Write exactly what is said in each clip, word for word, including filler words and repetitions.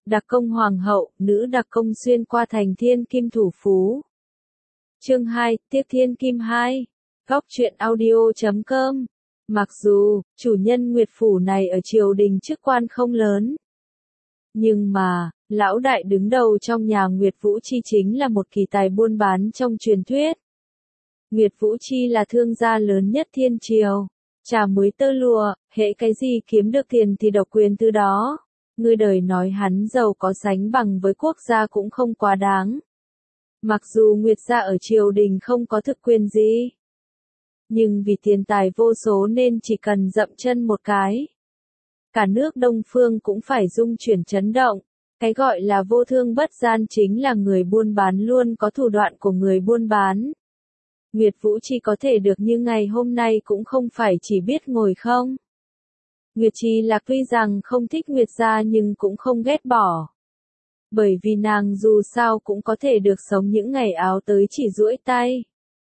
Đặc công hoàng hậu, nữ đặc công xuyên qua thành thiên kim thủ phú. Chương hai, Tiếp Thiên Kim hai. Góc truyện audio chấm com. Mặc dù, chủ nhân Nguyệt Phủ này ở triều đình chức quan không lớn. Nhưng mà, lão đại đứng đầu trong nhà Nguyệt Vũ Chi chính là một kỳ tài buôn bán trong truyền thuyết. Nguyệt Vũ Chi là thương gia lớn nhất thiên triều. Trà muối tơ lụa, hễ cái gì kiếm được tiền thì độc quyền từ đó. Người đời nói hắn giàu có sánh bằng với quốc gia cũng không quá đáng. Mặc dù Nguyệt gia ở triều đình không có thực quyền gì. Nhưng vì tiền tài vô số nên chỉ cần dậm chân một cái. Cả nước Đông Phương cũng phải rung chuyển chấn động. Cái gọi là vô thương bất gian chính là người buôn bán luôn có thủ đoạn của người buôn bán. Nguyệt Vũ Chi có thể được như ngày hôm nay cũng không phải chỉ biết ngồi không. Nguyệt Chi Lạc tuy rằng không thích Nguyệt gia nhưng cũng không ghét bỏ. Bởi vì nàng dù sao cũng có thể được sống những ngày áo tới chỉ duỗi tay.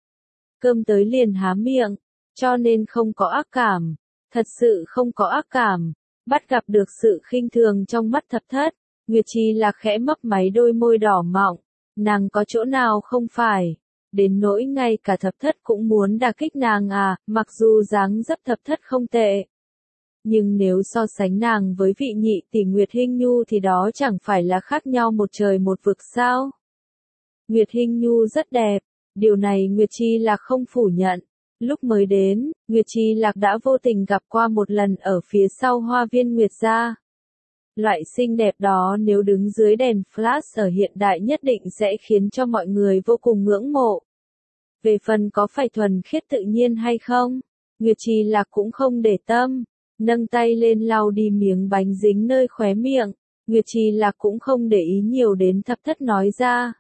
Cơm tới liền há miệng, cho nên không có ác cảm. Thật sự không có ác cảm. Bắt gặp được sự khinh thường trong mắt Thập Thất, Nguyệt Chi Lạc khẽ mấp máy đôi môi đỏ mọng. Nàng có chỗ nào không phải. Đến nỗi ngay cả Thập Thất cũng muốn đả kích nàng à, mặc dù dáng dấp Thập Thất không tệ. Nhưng nếu so sánh nàng với vị nhị tỷ Nguyệt Hinh Nhu thì đó chẳng phải là khác nhau một trời một vực sao? Nguyệt Hinh Nhu rất đẹp, điều này Nguyệt Chi Lạc không phủ nhận. Lúc mới đến, Nguyệt Chi Lạc đã vô tình gặp qua một lần ở phía sau hoa viên Nguyệt gia. Loại xinh đẹp đó nếu đứng dưới đèn flash ở hiện đại nhất định sẽ khiến cho mọi người vô cùng ngưỡng mộ. Về phần có phải thuần khiết tự nhiên hay không, Nguyệt Chi Lạc cũng không để tâm. Nâng tay lên lau đi miếng bánh dính nơi khóe miệng, Nguyệt Chi Lạc cũng không để ý nhiều đến Thập Thất nói ra.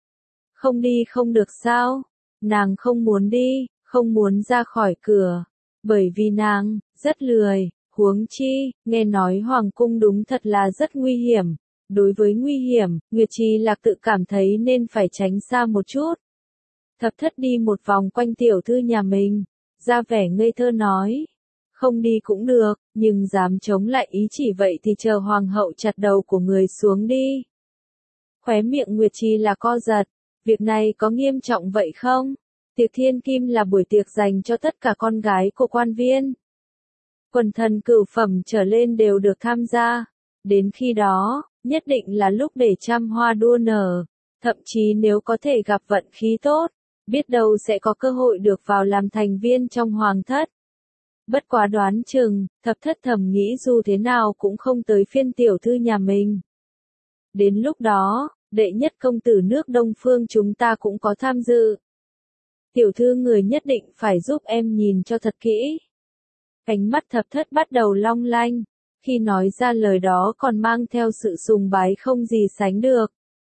Không đi không được sao? Nàng không muốn đi, không muốn ra khỏi cửa. Bởi vì nàng, rất lười, huống chi, nghe nói Hoàng cung đúng thật là rất nguy hiểm. Đối với nguy hiểm, Nguyệt Chi Lạc tự cảm thấy nên phải tránh xa một chút. Thập Thất đi một vòng quanh tiểu thư nhà mình, ra vẻ ngây thơ nói. Không đi cũng được, nhưng dám chống lại ý chỉ vậy thì chờ hoàng hậu chặt đầu của người xuống đi. Khóe miệng Nguyệt Chi là co giật, việc này có nghiêm trọng vậy không? Tiệc thiên kim là buổi tiệc dành cho tất cả con gái của quan viên. Quần thần cửu phẩm trở lên đều được tham gia. Đến khi đó, nhất định là lúc để trăm hoa đua nở. Thậm chí nếu có thể gặp vận khí tốt, biết đâu sẽ có cơ hội được vào làm thành viên trong hoàng thất. Bất quá đoán chừng, Thập Thất thầm nghĩ dù thế nào cũng không tới phiên tiểu thư nhà mình. Đến lúc đó, đệ nhất công tử nước Đông Phương chúng ta cũng có tham dự. Tiểu thư người nhất định phải giúp em nhìn cho thật kỹ. Ánh mắt Thập Thất bắt đầu long lanh, khi nói ra lời đó còn mang theo sự sùng bái không gì sánh được.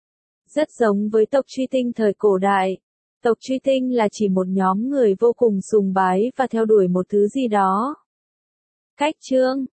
Rất giống với tộc Truy Tinh thời cổ đại. Tộc Truy Tinh là chỉ một nhóm người vô cùng sùng bái và theo đuổi một thứ gì đó. Cách chương,